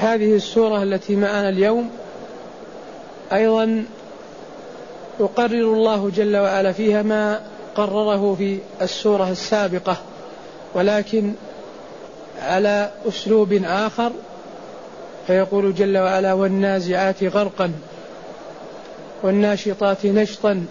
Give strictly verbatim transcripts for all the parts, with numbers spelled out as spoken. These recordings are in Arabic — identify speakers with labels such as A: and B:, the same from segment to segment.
A: هذه السورة التي معنا اليوم أيضا يقرر الله جل وعلا فيها ما قرره في السورة السابقة، ولكن على أسلوب آخر، فيقول جل وعلا: والنازعات غرقا والناشطات نشطا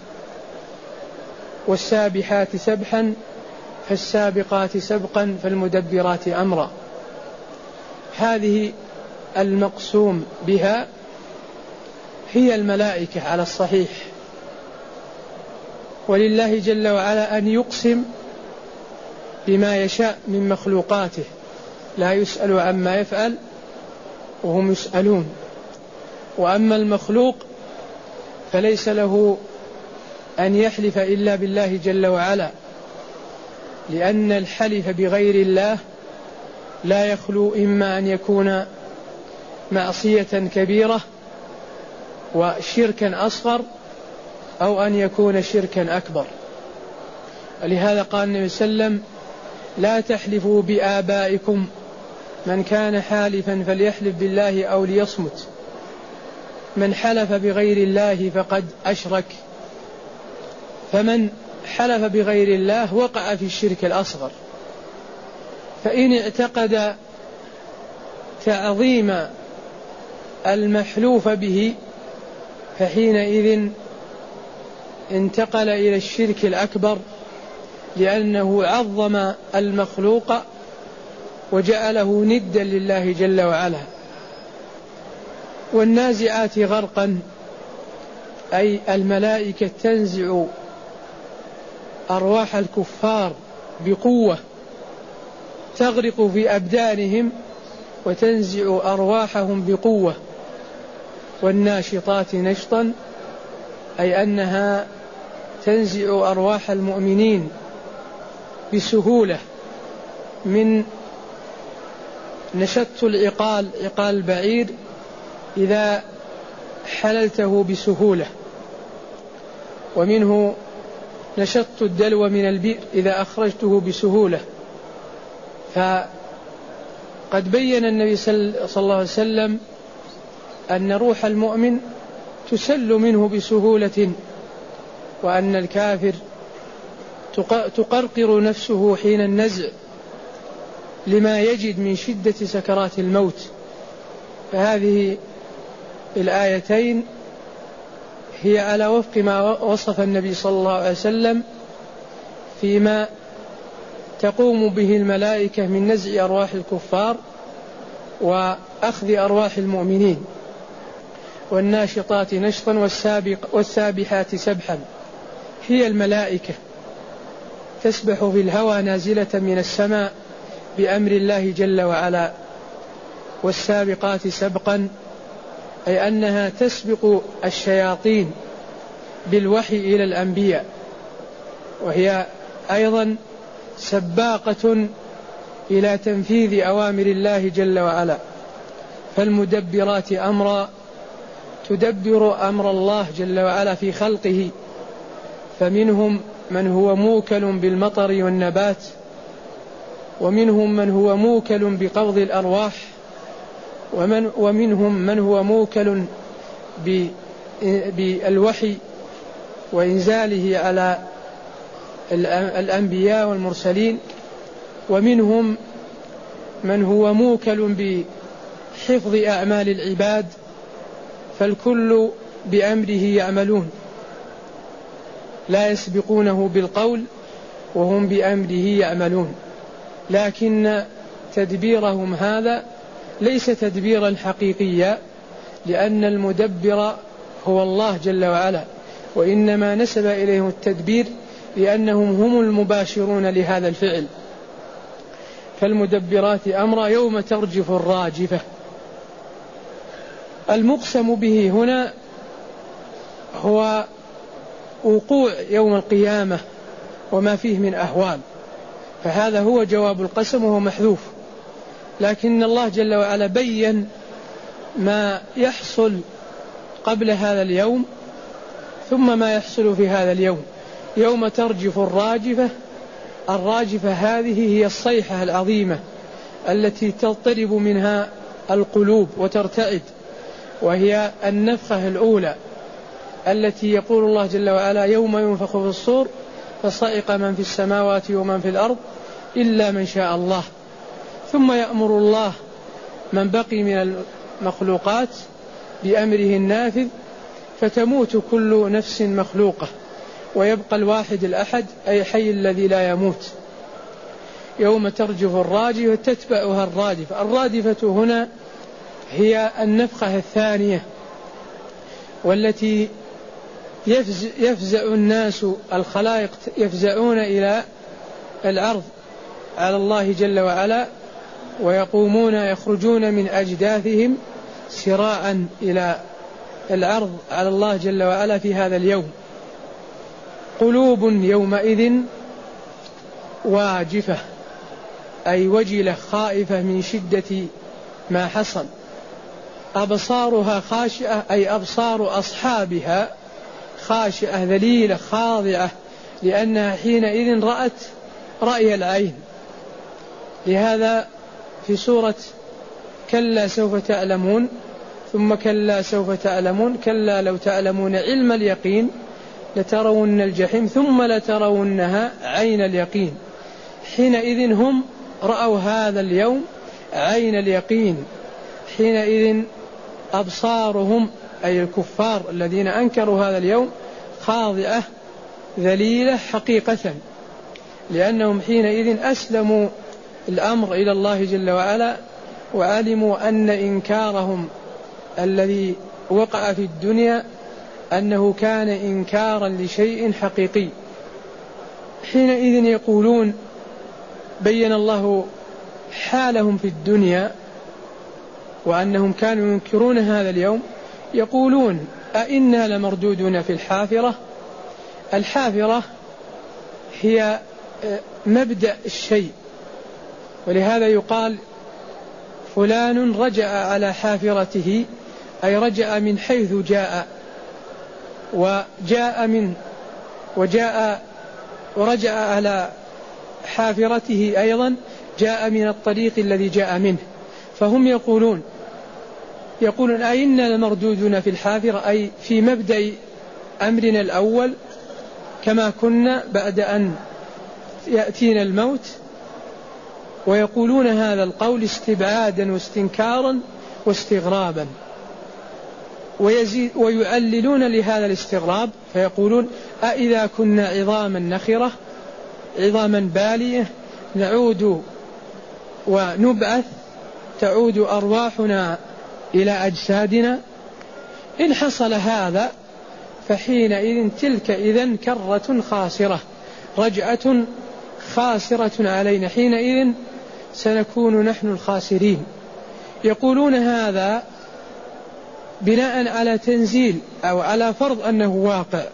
A: والسابحات سبحا فالسابقات سبقا فالمدبرات أمرا. هذه المقسوم بها هي الملائكة على الصحيح، ولله جل وعلا أن يقسم بما يشاء من مخلوقاته، لا يسأل عما يفعل وهم يسألون. وأما المخلوق فليس له أن يحلف إلا بالله جل وعلا، لأن الحلف بغير الله لا يخلو إما أن يكون معصية كبيرة وشركا أصغر، أو أن يكون شركا أكبر. ولهذا قال النبي صلى الله عليه وسلم: لا تحلفوا بآبائكم، من كان حالفا فليحلف بالله أو ليصمت، من حلف بغير الله فقد أشرك. فمن حلف بغير الله وقع في الشرك الأصغر. فإن اعتقد تعظيم المحلوف به فحينئذ انتقل إلى الشرك الأكبر، لأنه عظم المخلوق وجعله ندا لله جل وعلا. والنازعات غرقا أي الملائكة تنزع أرواح الكفار بقوة، تغرق في أبدانهم وتنزع أرواحهم بقوة. والناشطات نشطا أي أنها تنزع أرواح المؤمنين بسهولة، من نشط العقال، عقال البعير إذا حللته بسهولة، ومنه نشط الدلو من البئر إذا أخرجته بسهولة. فقد بين النبي صلى الله عليه وسلم أن روح المؤمن تسل منه بسهولة، وأن الكافر تقرقر نفسه حين النزع لما يجد من شدة سكرات الموت. فهذه الآيتين هي على وفق ما وصف النبي صلى الله عليه وسلم فيما تقوم به الملائكة من نزع أرواح الكفار وأخذ أرواح المؤمنين. والناشطات نشطا والسابق والسابحات سبحا هي الملائكة تسبح في الهوى نازلة من السماء بأمر الله جل وعلا. والسابقات سبقا أي أنها تسبق الشياطين بالوحي إلى الأنبياء، وهي أيضا سباقة إلى تنفيذ أوامر الله جل وعلا. فالمدبرات أمرا تدبر أمر الله جل وعلا في خلقه، فمنهم من هو موكل بالمطر والنبات، ومنهم من هو موكل بقبض الأرواح، ومن ومنهم من هو موكل بالوحي وإنزاله على الأنبياء والمرسلين، ومنهم من هو موكل بحفظ أعمال العباد. فالكل بأمره يعملون، لا يسبقونه بالقول وهم بأمره يعملون. لكن تدبيرهم هذا ليس تدبيرا حقيقيا، لأن المدبر هو الله جل وعلا، وإنما نسب إليهم التدبير لأنهم هم المباشرون لهذا الفعل. فالمدبرات أمرا يوم ترجف الراجفة. المقسم به هنا هو وقوع يوم القيامة وما فيه من أهوال، فهذا هو جواب القسم وهو محذوف. لكن الله جل وعلا بين ما يحصل قبل هذا اليوم ثم ما يحصل في هذا اليوم. يوم ترجف الراجفة، الراجفة هذه هي الصيحة العظيمة التي تضطرب منها القلوب وترتعد، وهي النفخة الأولى التي يقول الله جل وعلا يوم ينفخ في الصور فصعق من في السماوات ومن في الأرض إلا من شاء الله، ثم يأمر الله من بقي من المخلوقات بأمره النافذ فتموت كل نفس مخلوقة ويبقى الواحد الأحد أي حي الذي لا يموت. يوم ترجف الراجفة تتبعها الرادفة. الرادفة هنا هي النفخة الثانية والتي يفزع الناس الخلائق يفزعون إلى العرض على الله جل وعلا، ويقومون يخرجون من أجداثهم سراعا إلى العرض على الله جل وعلا في هذا اليوم. قلوب يومئذ واجفة أي وجلة خائفة من شدة ما حصل. أبصارها خاشعة أي أبصار أصحابها خاشعة ذليلة خاضعة، لأنها حينئذ رأت رأي العين. لهذا في سورة كلا سوف تعلمون ثم كلا سوف تعلمون كلا لو تعلمون علم اليقين لترون الجحيم ثم لترونها عين اليقين. حينئذ هم رأوا هذا اليوم عين اليقين، حينئذ أبصارهم أي الكفار الذين أنكروا هذا اليوم خاضعة ذليلة حقيقة، لأنهم حينئذ أسلموا الأمر إلى الله جل وعلا وعلموا أن إنكارهم الذي وقع في الدنيا أنه كان إنكارا لشيء حقيقي. حينئذ يقولون بين الله حالهم في الدنيا وأنهم كانوا ينكرون هذا اليوم، يقولون أئنا لمردودون في الحافرة. الحافرة هي مبدأ الشيء، ولهذا يقال فلان رجع على حافرته أي رجع من حيث جاء، وجاء من وجاء ورجع على حافرته أيضا جاء من الطريق الذي جاء منه. فهم يقولون يقولون أئنا لمردودون في الحافرة أي في مبدأ أمرنا الأول كما كنا بعد أن يأتينا الموت. ويقولون هذا القول استبعادا واستنكارا واستغرابا، ويزيد ويعللون لهذا الاستغراب فيقولون أئذا كنا عظاما نخرة عظاما بالية نعود ونبعث تعود أرواحنا إلى أجسادنا. إن حصل هذا فحينئذ تلك إذن كرة خاسرة رجعة خاسرة علينا، حينئذ سنكون نحن الخاسرين. يقولون هذا بناء على تنزيل أو على فرض أنه واقع.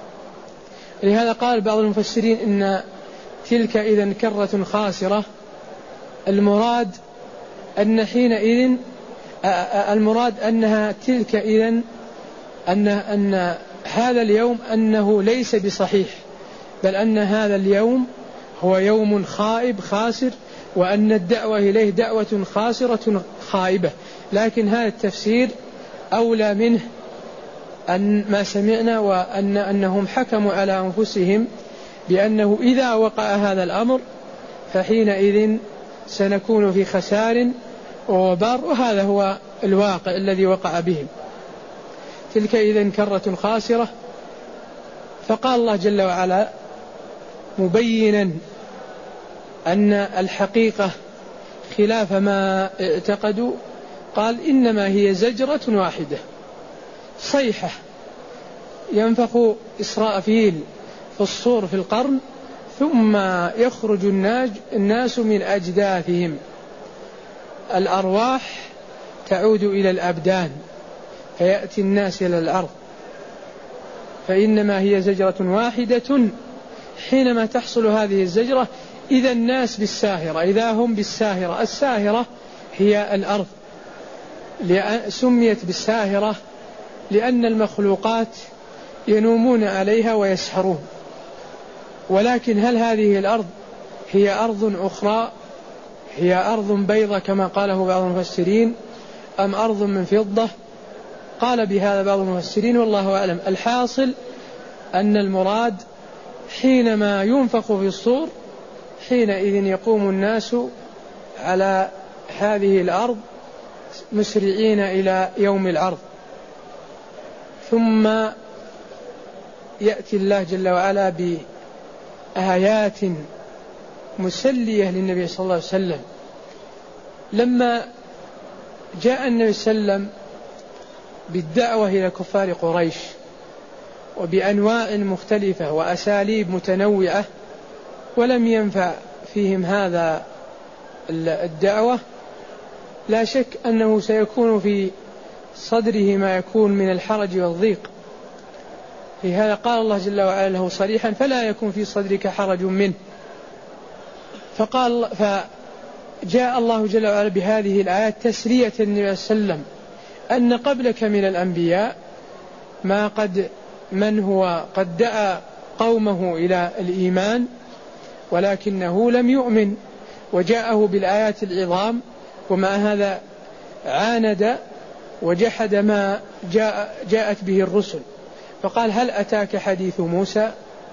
A: لهذا قال بعض المفسرين إن تلك إذن كرة خاسرة المراد أن حينئذ المراد أنها تلك إذن أن أن هذا اليوم أنه ليس بصحيح، بل أن هذا اليوم هو يوم خائب خاسر، وأن الدعوة إليه دعوة خاسرة خائبة. لكن هذا التفسير أولى منه أن ما سمعنا وأن أنهم حكموا على أنفسهم بأنه إذا وقع هذا الأمر فحينئذ سنكون في خسار ووبار، وهذا هو الواقع الذي وقع بهم. تلك إذن كرة خاسرة. فقال الله جل وعلا مبينا أن الحقيقة خلاف ما اعتقدوا، قال إنما هي زجرة واحدة صيحة ينفخ إسرافيل في الصور في القرن ثم يخرج الناس من أجداثهم، الأرواح تعود إلى الأبدان فيأتي الناس إلى الأرض. فإنما هي زجرة واحدة. حينما تحصل هذه الزجرة إذا الناس بالساهرة، إذا هم بالساهرة. الساهرة هي الأرض، سميت بالساهرة لأن المخلوقات ينومون عليها ويسهرون. ولكن هل هذه الأرض هي أرض أخرى، هي أرض بيضة كما قاله بعض المفسرين، أم أرض من فضة؟ قال بهذا بعض المفسرين والله أعلم. الحاصل أن المراد حينما ينفخ في الصور حينئذ يقوم الناس على هذه الأرض مسرعين إلى يوم العرض، ثم يأتي الله جل وعلا بآيات مسلية للنبي صلى الله عليه وسلم. لما جاء النبي صلى الله عليه وسلم بالدعوة إلى كفار قريش وبأنواع مختلفة وأساليب متنوعة ولم ينفع فيهم هذا الدعوة، لا شك أنه سيكون في صدره ما يكون من الحرج والضيق. لهذا قال الله جل وعلا له صريحا: فلا يكن في صدرك حرج منه. فقال فجاء الله جل وعلا بهذه الآيات تسلية النبي صلى الله عليه وسلم أن قبلك من الأنبياء ما قد من هو قد دعا قومه إلى الإيمان ولكنه لم يؤمن، وجاءه بالآيات العظام، ومع هذا عاند وجحد ما جاء جاءت به الرسل. فقال: هل أتاك حديث موسى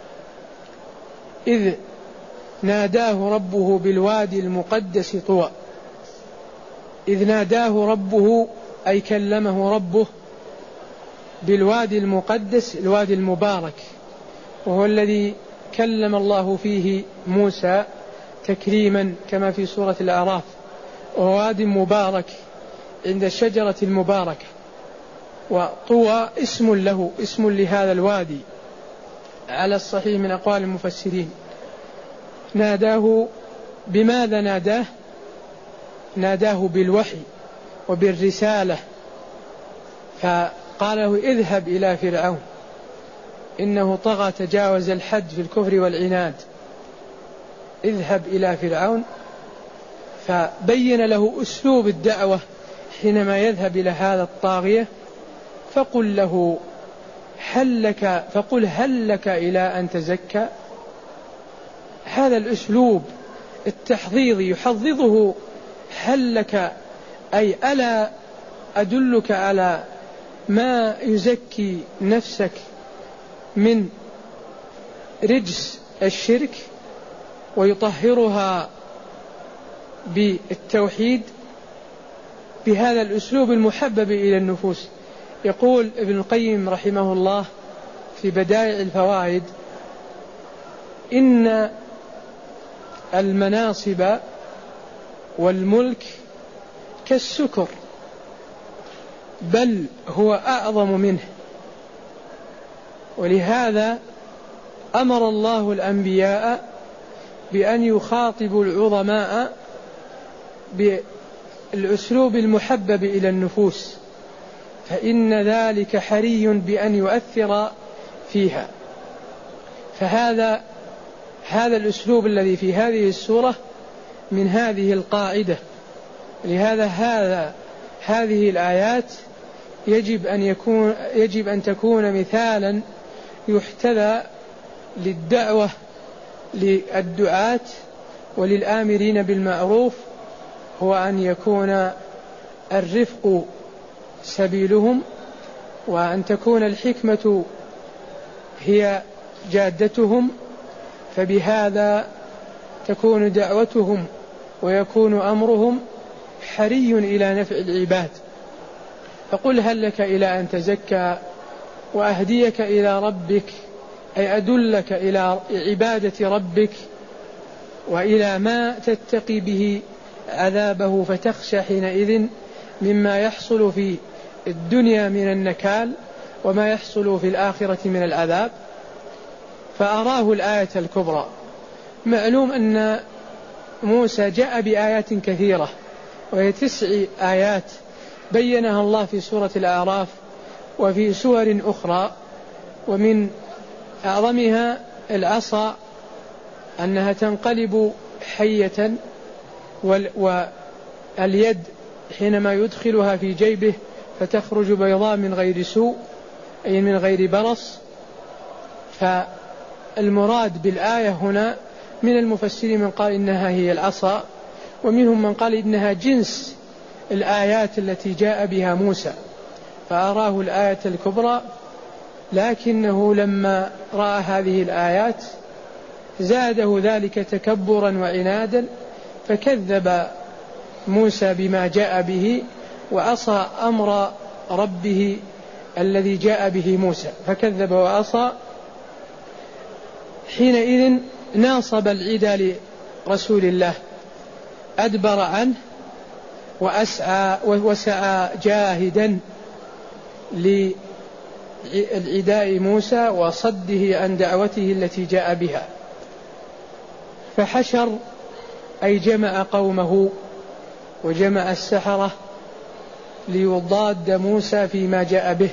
A: إذ ناداه ربه بالوادي المقدس طوى. إذ ناداه ربه أي كلمه ربه بالوادي المقدس، الوادي المبارك، وهو الذي كلم الله فيه موسى تكريما كما في سورة الأعراف، وهو واد مبارك عند الشجرة المباركة. وطوى اسم له، اسم لهذا الوادي على الصحيح من أقوال المفسرين. ناداه بماذا؟ ناداه ناداه بالوحي وبالرسالة، فقال له: اذهب إلى فرعون إنه طغى تجاوز الحد في الكفر والعناد. اذهب إلى فرعون، فبين له أسلوب الدعوة حينما يذهب إلى هذا الطاغية. فقل له هل لك فقل هل لك إلى أن تزكى. هذا الأسلوب التحضيضي يحضضه: هل لك أي ألا أدلك على ما يزكي نفسك من رجس الشرك ويطهرها بالتوحيد، بهذا الأسلوب المحبب إلى النفوس. يقول ابن القيم رحمه الله في بدائع الفوائد: إن المناصب والملك كالسكر بل هو أعظم منه، ولهذا أمر الله الأنبياء بأن يخاطبوا العظماء بالأسلوب المحبب إلى النفوس، فإن ذلك حري بأن يؤثر فيها. فهذا هذا الأسلوب الذي في هذه السورة من هذه القاعدة. لهذا هذا هذه الآيات يجب أن يكون يجب أن تكون مثالا يحتذى للدعوة للدعاة وللآمرين بالمعروف، هو أن يكون الرفق سبيلهم، وأن تكون الحكمة هي جادتهم، فبهذا تكون دعوتهم ويكون أمرهم حري إلى نفع العباد. فقل هل لك إلى أن تزكى وأهديك إلى ربك، أي أدلك إلى عبادة ربك وإلى ما تتقي به عذابه فتخشى حينئذ مما يحصل في الدنيا من النكال وما يحصل في الآخرة من العذاب. فأراه الآية الكبرى. معلوم أن موسى جاء بآيات كثيرة، وهي تسع آيات بينها الله في سورة الأعراف وفي سور أخرى، ومن أعظمها العصا أنها تنقلب حية، واليد حينما يدخلها في جيبه فتخرج بيضاء من غير سوء، أي من غير برص. فالمراد بالآية هنا من المفسرين من قال إنها هي العصا، ومنهم من قال إنها جنس الآيات التي جاء بها موسى فأراه الآية الكبرى، لكنه لما رأى هذه الآيات زاده ذلك تكبرا وعنادا، فكذب موسى بما جاء به وعصى أمر ربه الذي جاء به موسى، فكذب وعصى. حينئذ ناصب العدى لرسول الله، أدبر عنه وأسعى وسعى جاهدا للعداء موسى وصده عن دعوته التي جاء بها، فحشر أي جمع قومه وجمع السحرة ليضاد موسى فيما جاء به،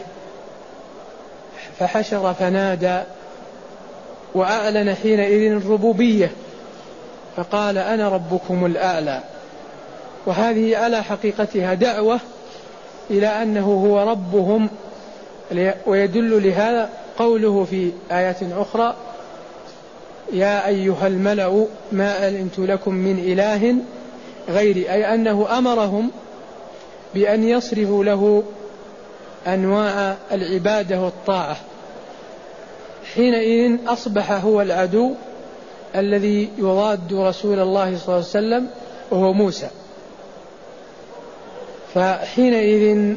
A: فحشر فنادى وأعلن حينئذ الربوبية فقال أنا ربكم الأعلى. وهذه على حقيقتها دعوة إلى أنه هو ربهم، ويدل لهذا قوله في آيات أخرى يا أيها الملأ ما علمت لكم من إله غيري، أي أنه أمرهم بأن يصرفوا له أنواع العبادة والطاعة. حينئذ أصبح هو العدو الذي يضاد رسول الله صلى الله عليه وسلم وهو موسى. فحينئذ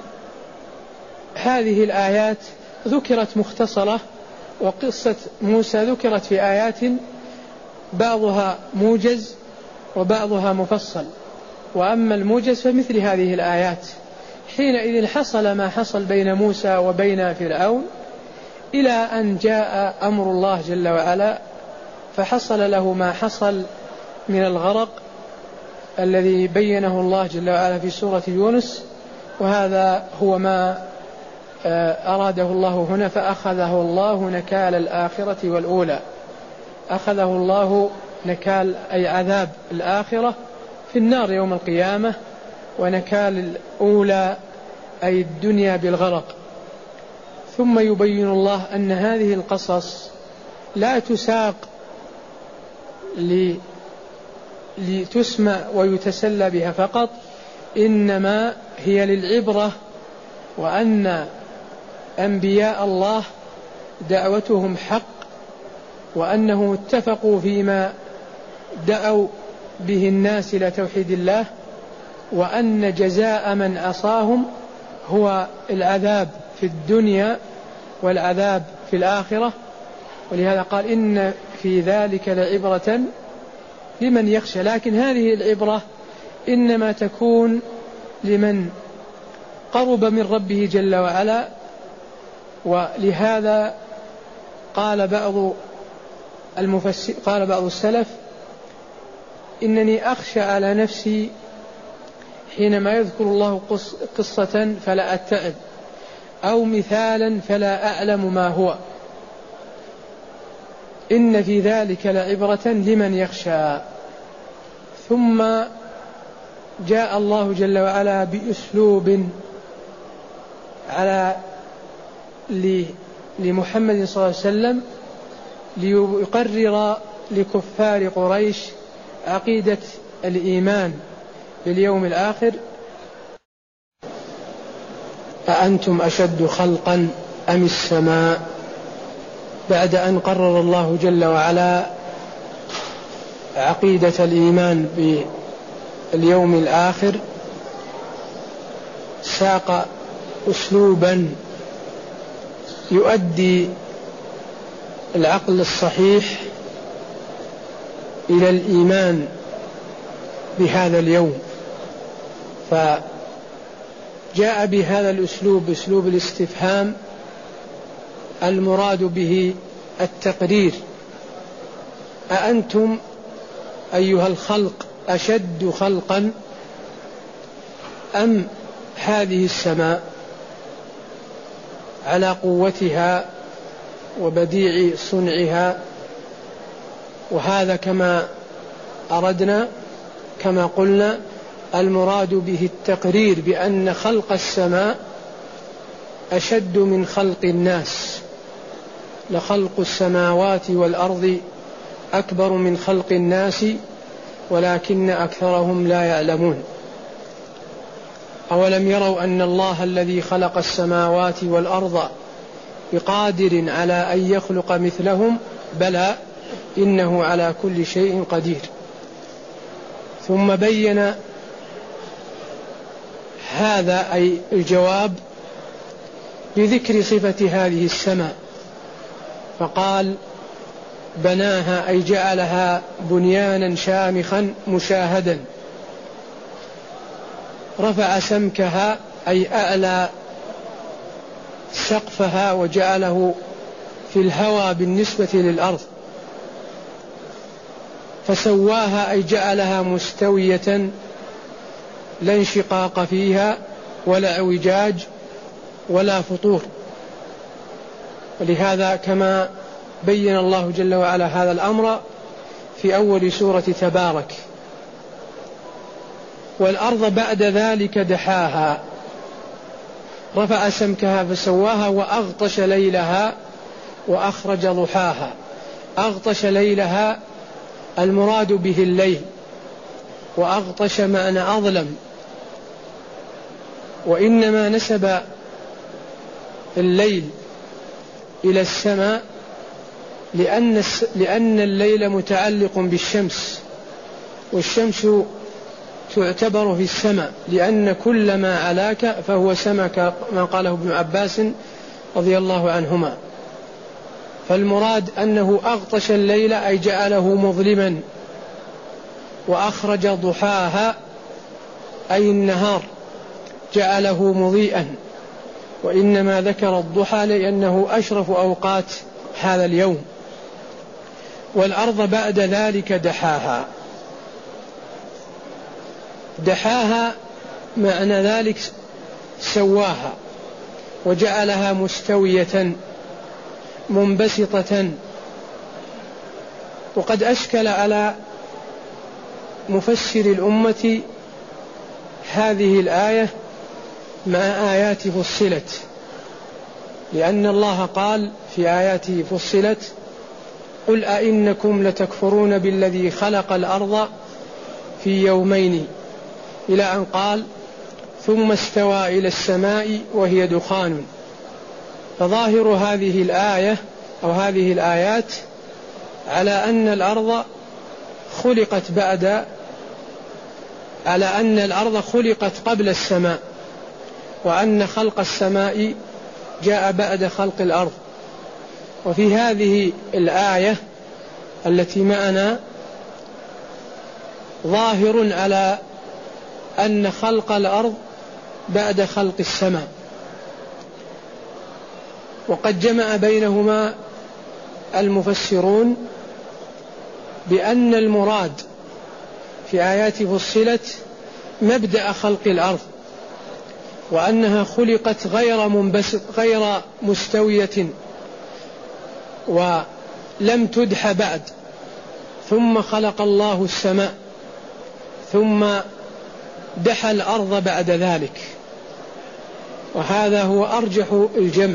A: هذه الآيات ذكرت مختصرة، وقصة موسى ذكرت في آيات بعضها موجز وبعضها مفصل، وأما الموجز فمثل هذه الآيات. حينئذ حصل ما حصل بين موسى وبين فرعون إلى أن جاء أمر الله جل وعلا، فحصل له ما حصل من الغرق الذي بينه الله جل وعلا في سورة يونس، وهذا هو ما أراده الله هنا، فأخذه الله نكال الآخرة والأولى. أخذه الله نكال أي عذاب الآخرة في النار يوم القيامة، ونكال الأولى أي الدنيا بالغرق. ثم يبين الله أن هذه القصص لا تساق لتسمع ويتسلى بها فقط، إنما هي للعبرة، وأن أنبياء الله دعوتهم حق، وأنهم اتفقوا فيما دعوا به الناس إلى توحيد الله، وأن جزاء من عصاهم هو العذاب في الدنيا والعذاب في الآخرة. ولهذا قال إن في ذلك لعبرة لمن يخشى، لكن هذه العبرة إنما تكون لمن قرب من ربه جل وعلا. ولهذا قال بعض المفسر قال بعض السلف إنني أخشى على نفسي حينما يذكر الله قصة فلا أتعب، أو مثالا فلا أعلم ما هو. إن في ذلك لعبرة لمن يخشى. ثم جاء الله جل وعلا بأسلوب على لمحمد صلى الله عليه وسلم ليقرر لكفار قريش عقيدة الإيمان باليوم الآخر. أأنتم أشد خلقا أم السماء، بعد أن قرر الله جل وعلا عقيدة الإيمان باليوم الآخر ساق أسلوبا يؤدي العقل الصحيح إلى الإيمان بهذا اليوم، فجاء بهذا الأسلوب أسلوب الاستفهام المراد به التقرير. أأنتم أيها الخلق أشد خلقا أم هذه السماء على قوتها وبديع صنعها؟ وهذا كما أردنا كما قلنا المراد به التقرير بأن خلق السماء أشد من خلق الناس، لخلق السماوات والأرض أكبر من خلق الناس ولكن أكثرهم لا يعلمون. أولم يروا أن الله الذي خلق السماوات والأرض بقادر على أن يخلق مثلهم بلى إنه على كل شيء قدير. ثم بين هذا أي الجواب بذكر صفة هذه السماء، فقال بناها أي جعلها بنيانا شامخا مشاهدا، رفع سمكها أي أعلى سقفها وجعله في الهوى بالنسبة للأرض، فسواها أي جعلها مستوية لا انشقاق فيها ولا اعوجاج ولا فطور. ولهذا كما بين الله جل وعلا هذا الأمر في أول سورة تبارك: والأرض بعد ذلك دحاها، رفع سمكها فسواها وأغطش ليلها وأخرج ضحاها. أغطش ليلها المراد به الليل، وأغطش معنى أظلم، وإنما نسب الليل إلى السماء لأن, لأن الليل متعلق بالشمس، والشمس تعتبر في السماء، لأن كل ما علاك فهو سماء ما قاله ابن عباس رضي الله عنهما. فالمراد أنه أغطش الليل أي جعله مظلما، وأخرج ضحاها أي النهار جعله مضيئا، وإنما ذكر الضحى لأنه أشرف أوقات هذا اليوم. والأرض بعد ذلك دحاها. دحاها معنى ذلك سواها وجعلها مستوية منبسطة. وقد أشكل على مفسر الأمة هذه الآية مع آيات فصلت، لأن الله قال في آياته فصلت: قل أئنكم لتكفرون بالذي خلق الأرض في يومين، إلى أن قال: ثم استوى إلى السماء وهي دخان. فظاهر هذه الآية أو هذه الآيات على أن الأرض خلقت بعد على أن الأرض خلقت قبل السماء، وأن خلق السماء جاء بعد خلق الأرض. وفي هذه الآية التي معنا ظاهر على أن خلق الأرض بعد خلق السماء، وقد جمع بينهما المفسرون بأن المراد في آيات فصلت مبدأ خلق الأرض، وأنها خلقت غير منبسط غير مستوية ولم تدح بعد، ثم خلق الله السماء ثم دحى الأرض بعد ذلك. وهذا هو أرجح الجمع.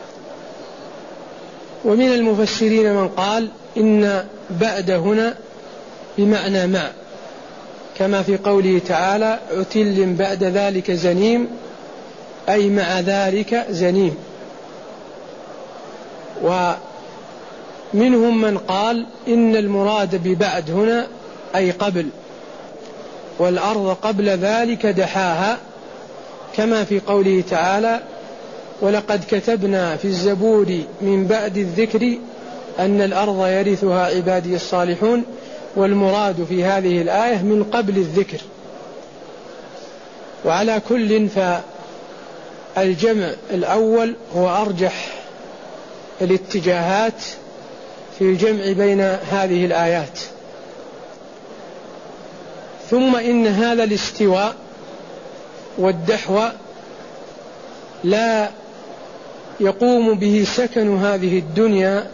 A: ومن المفسرين من قال إن بعد هنا بمعنى مع، كما في قوله تعالى: عتل بعد ذلك زنيم، أي مع ذلك زنيم. ومنهم من قال إن المراد ببعد هنا أي قبل، والأرض قبل ذلك دحاها، كما في قوله تعالى: ولقد كتبنا في الزبور من بعد الذكر أن الأرض يرثها عبادي الصالحون. والمراد في هذه الآية من قبل الذكر. وعلى كل فالجمع الأول هو أرجح الاتجاهات في الجمع بين هذه الآيات. ثم إن هذا الاستواء والدحو لا يقوم به سكن هذه الدنيا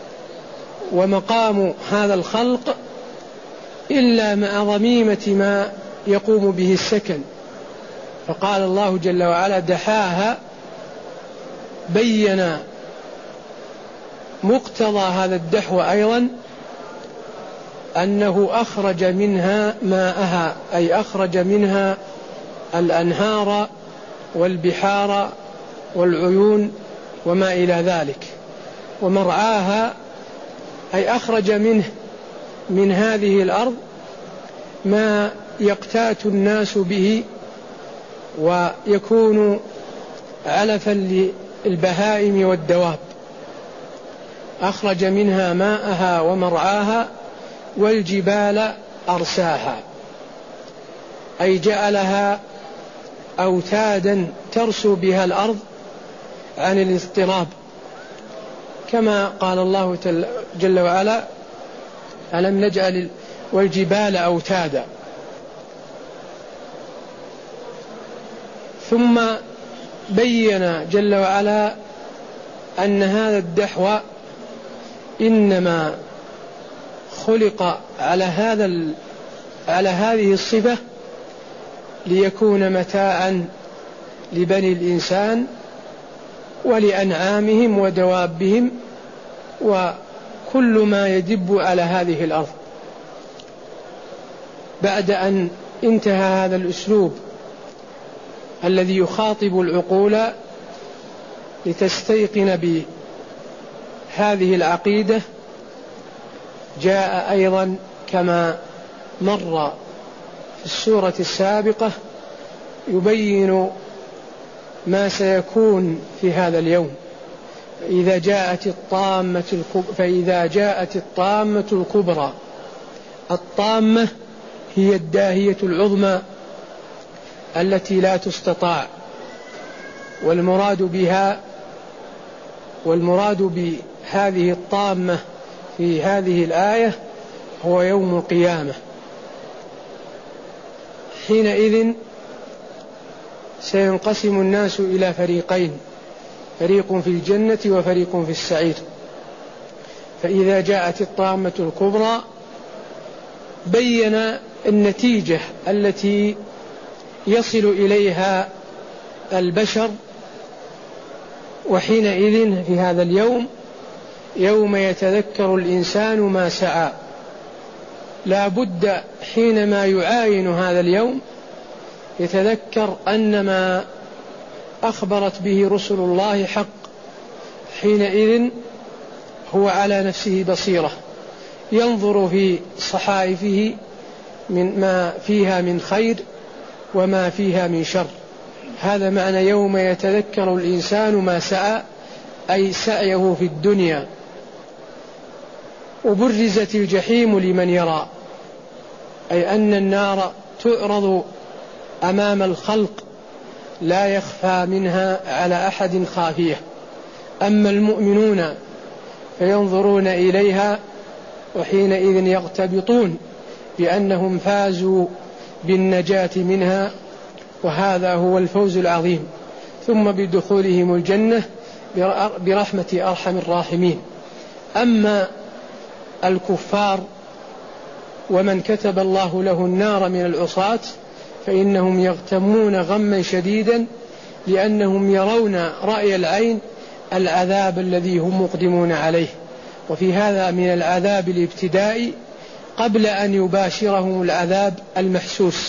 A: ومقام هذا الخلق إلا مع ضميمة ما يقوم به السكن. فقال الله جل وعلا: دحاها، بين مقتضى هذا الدحو أيضا أنه أخرج منها ماءها، أي أخرج منها الأنهار والبحار والعيون وما إلى ذلك. ومرعاها أي أخرج منه من هذه الأرض ما يقتات الناس به ويكون علفا للبهائم والدواب. أخرج منها ماءها ومرعاها والجبال أرساها أي جعلها أوتادا ترسو بها الأرض عن الاضطراب، كما قال الله جل وعلا: ألم نجعل والجبال أوتادا. ثم بين جل وعلا أن هذا الدحو إنما خلق على هذا على هذه الصفة ليكون متاعا لبني الإنسان ولأنعامهم ودوابهم وكل ما يدب على هذه الأرض. بعد أن انتهى هذا الأسلوب الذي يخاطب العقول لتستيقن بهذه العقيدة، جاء أيضا كما مر في السورة السابقة يبين ما سيكون في هذا اليوم. فإذا جاءت الطامة الكبرى فإذا جاءت الطامة الكبرى. الطامة هي الداهية العظمى التي لا تستطاع، والمراد بها والمراد بهذه الطامة في هذه الآية هو يوم القيامة. حينئذ سينقسم الناس إلى فريقين، فريق في الجنة وفريق في السعير. فإذا جاءت الطامة الكبرى بين النتيجة التي يصل إليها البشر. وحينئذ في هذا اليوم يوم يتذكر الإنسان ما سعى، لا بد حينما يعاين هذا اليوم يتذكر أن ما أخبرت به رسل الله حق. حينئذ هو على نفسه بصيرة، ينظر في صحائفه من ما فيها من خير وما فيها من شر. هذا معنى يوم يتذكر الإنسان ما سعى، أي سعيه في الدنيا. وبرزت الجحيم لمن يرى، أي أن النار تعرض أمام الخلق لا يخفى منها على أحد خافية. أما المؤمنون فينظرون إليها وحينئذ يغتبطون بأنهم فازوا بالنجاة منها، وهذا هو الفوز العظيم. ثم بدخولهم الجنة برحمة أرحم الراحمين. أما الكفار ومن كتب الله له النار من العصاة فإنهم يغتمون غما شديدا، لأنهم يرون رأي العين العذاب الذي هم مقدمون عليه. وفي هذا من العذاب الابتدائي قبل أن يباشرهم العذاب المحسوس.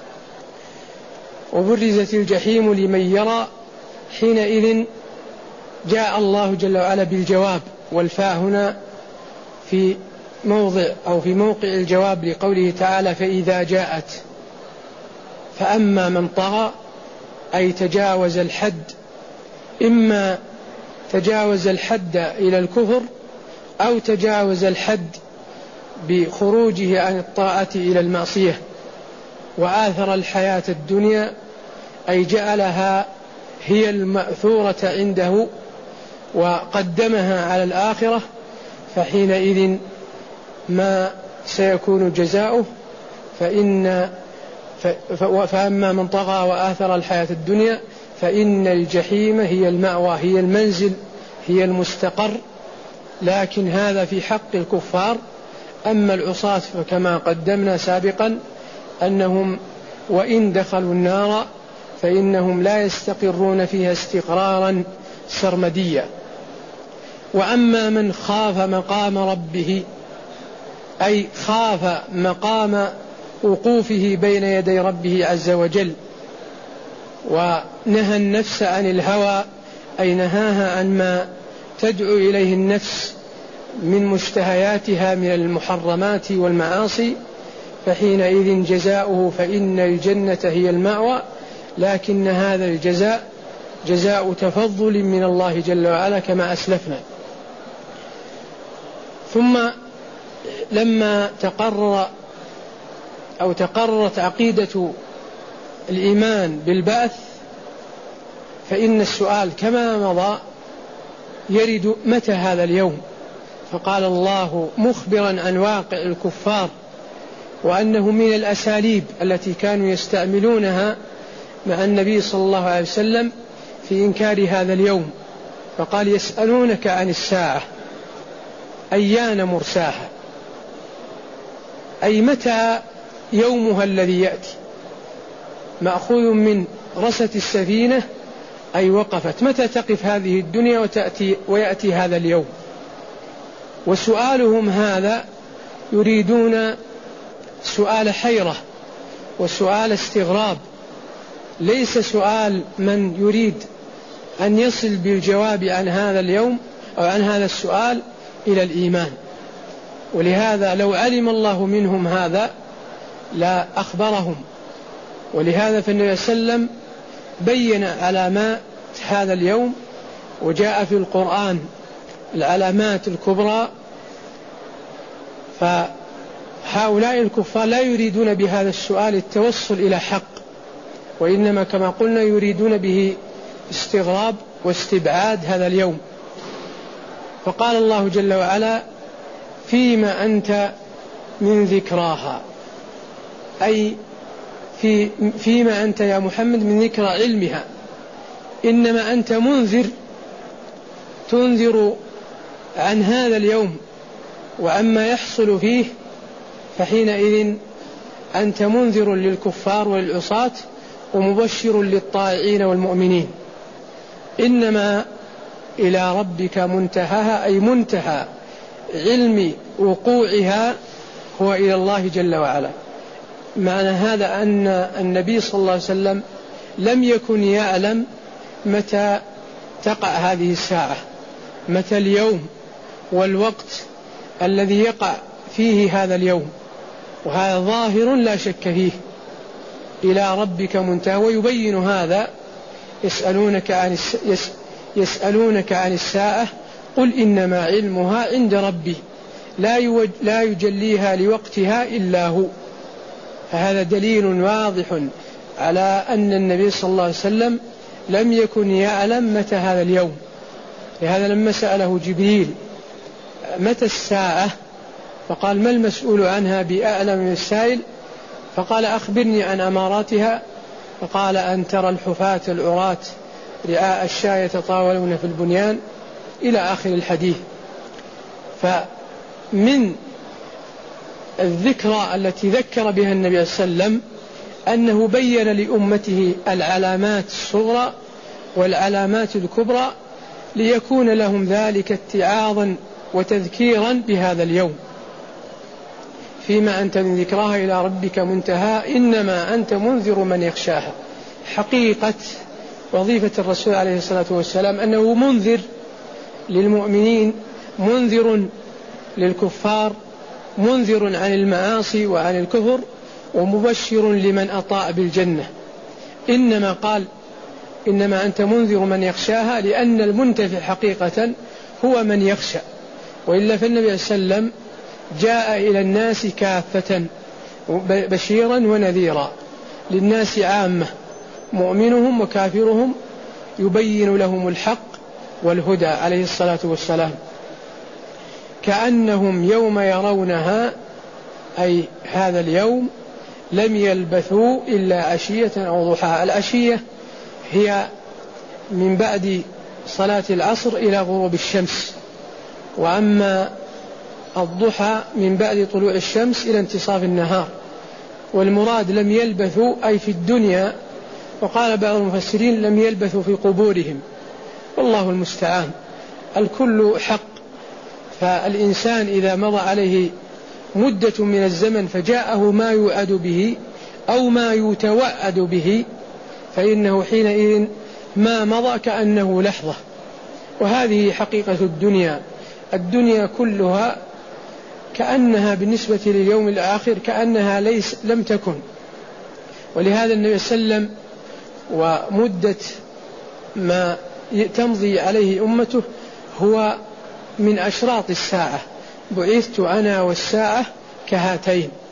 A: وبرزت الجحيم لمن يرى. حينئذ جاء الله جل وعلا بالجواب، والفاء هنا في موضع أو في موقع الجواب لقوله تعالى: فإذا جاءت. فأما من طغى أي تجاوز الحد، إما تجاوز الحد إلى الكفر أو تجاوز الحد بخروجه عن الطاعة إلى المعصية، وآثر الحياة الدنيا أي جعلها هي المأثورة عنده وقدمها على الآخرة. فحينئذ ما سيكون جزاؤه؟ فإن فأما من طغى وآثر الحياة الدنيا فإن الجحيم هي المأوى، هي المنزل، هي المستقر. لكن هذا في حق الكفار. أما العصاة فكما قدمنا سابقا أنهم وإن دخلوا النار فإنهم لا يستقرون فيها استقرارا سرمديا. وأما من خاف مقام ربه أي خاف مقام وقوفه بين يدي ربه عز وجل ونهى النفس عن الهوى، أي نهاها عن ما تدعو إليه النفس من مشتهياتها من المحرمات والمعاصي، فحينئذ جزاؤه فإن الجنة هي المأوى، لكن هذا الجزاء جزاء تفضل من الله جل وعلا كما أسلفنا. ثم لما تقرر أو تقررت عقيدة الإيمان بالبعث، فإن السؤال كما مضى يرد متى هذا اليوم، فقال الله مخبرا عن واقع الكفار وأنه من الأساليب التي كانوا يستعملونها مع النبي صلى الله عليه وسلم في إنكار هذا اليوم، فقال يسألونك عن الساعة أيان مرساها، أي متى يومها الذي يأتي، مأخوذ من رست السفينة أي وقفت، متى تقف هذه الدنيا وتأتي ويأتي هذا اليوم. وسؤالهم هذا يريدون سؤال حيرة وسؤال استغراب، ليس سؤال من يريد أن يصل بالجواب عن هذا اليوم أو عن هذا السؤال إلى الإيمان. ولهذا لو علم الله منهم هذا لا أخبرهم، ولهذا فالنبي صلى الله عليه وسلم بين علامات هذا اليوم، وجاء في القرآن العلامات الكبرى. فهؤلاء الكفار لا يريدون بهذا السؤال التوصل إلى حق، وإنما كما قلنا يريدون به استغراب واستبعاد هذا اليوم. فقال الله جل وعلا فيما أنت من ذكراها، أي في فيما أنت يا محمد من ذكرى علمها، إنما أنت منذر تنذر عن هذا اليوم وعما يحصل فيه، فحينئذ أنت منذر للكفار والعصاة ومبشر للطائعين والمؤمنين. إنما إلى ربك منتهاها، أي منتهى علم وقوعها هو إلى الله جل وعلا. معنى هذا أن النبي صلى الله عليه وسلم لم يكن يعلم متى تقع هذه الساعة، متى اليوم والوقت الذي يقع فيه هذا اليوم، وهذا ظاهر لا شك فيه. إلى ربك منتهى. ويبين هذا يسألونك عن يسألونك عن الساعة قل إنما علمها عند ربي لا يجليها لوقتها إلا هو. فهذا دليل واضح على أن النبي صلى الله عليه وسلم لم يكن يعلم متى هذا اليوم. لهذا لما سأله جبريل متى الساعة فقال ما المسؤول عنها بأعلم من السائل، فقال أخبرني عن أماراتها، فقال أن ترى الحفاة العراة رعاء الشاة يتطاولون في البنيان إلى آخر الحديث. فمن الذكرى التي ذكر بها النبي صلى الله عليه وسلم أنه بين لأمته العلامات الصغرى والعلامات الكبرى ليكون لهم ذلك اتعاظا وتذكيرا بهذا اليوم. فيما أنت من ذكراها إلى ربك منتهى إنما أنت منذر من يخشاها. حقيقة وظيفة الرسول عليه الصلاة والسلام أنه منذر للمؤمنين، منذر للكفار، منذر عن المعاصي وعن الكفر، ومبشر لمن أطاع بالجنة. إنما قال إنما أنت منذر من يخشاها لأن المنتفع حقيقة هو من يخشى، وإلا فالنبي صلى الله عليه وسلم جاء إلى الناس كافة بشيرا ونذيرا للناس عامة، مؤمنهم وكافرهم يبين لهم الحق والهدى عليه الصلاة والسلام. كأنهم يوم يرونها أي هذا اليوم لم يلبثوا إلا عشية أو ضحاها. العشية هي من بعد صلاة العصر إلى غروب الشمس، وأما الضحى من بعد طلوع الشمس إلى انتصاف النهار. والمراد لم يلبثوا أي في الدنيا، وقال بعض المفسرين لم يلبثوا في قبورهم، والله المستعان. الكل حق. فالإنسان إذا مضى عليه مدة من الزمن فجاءه ما يوعد به أو ما يتوعد به فإنه حينئذ ما مضى كأنه لحظة. وهذه حقيقة الدنيا، الدنيا كلها كأنها بالنسبة لليوم الآخر كأنها ليس لم تكن. ولهذا النبي صلى الله عليه وسلم ومدة ما تمضي عليه أمته هو من أشراط الساعة، بعثت أنا والساعة كهاتين.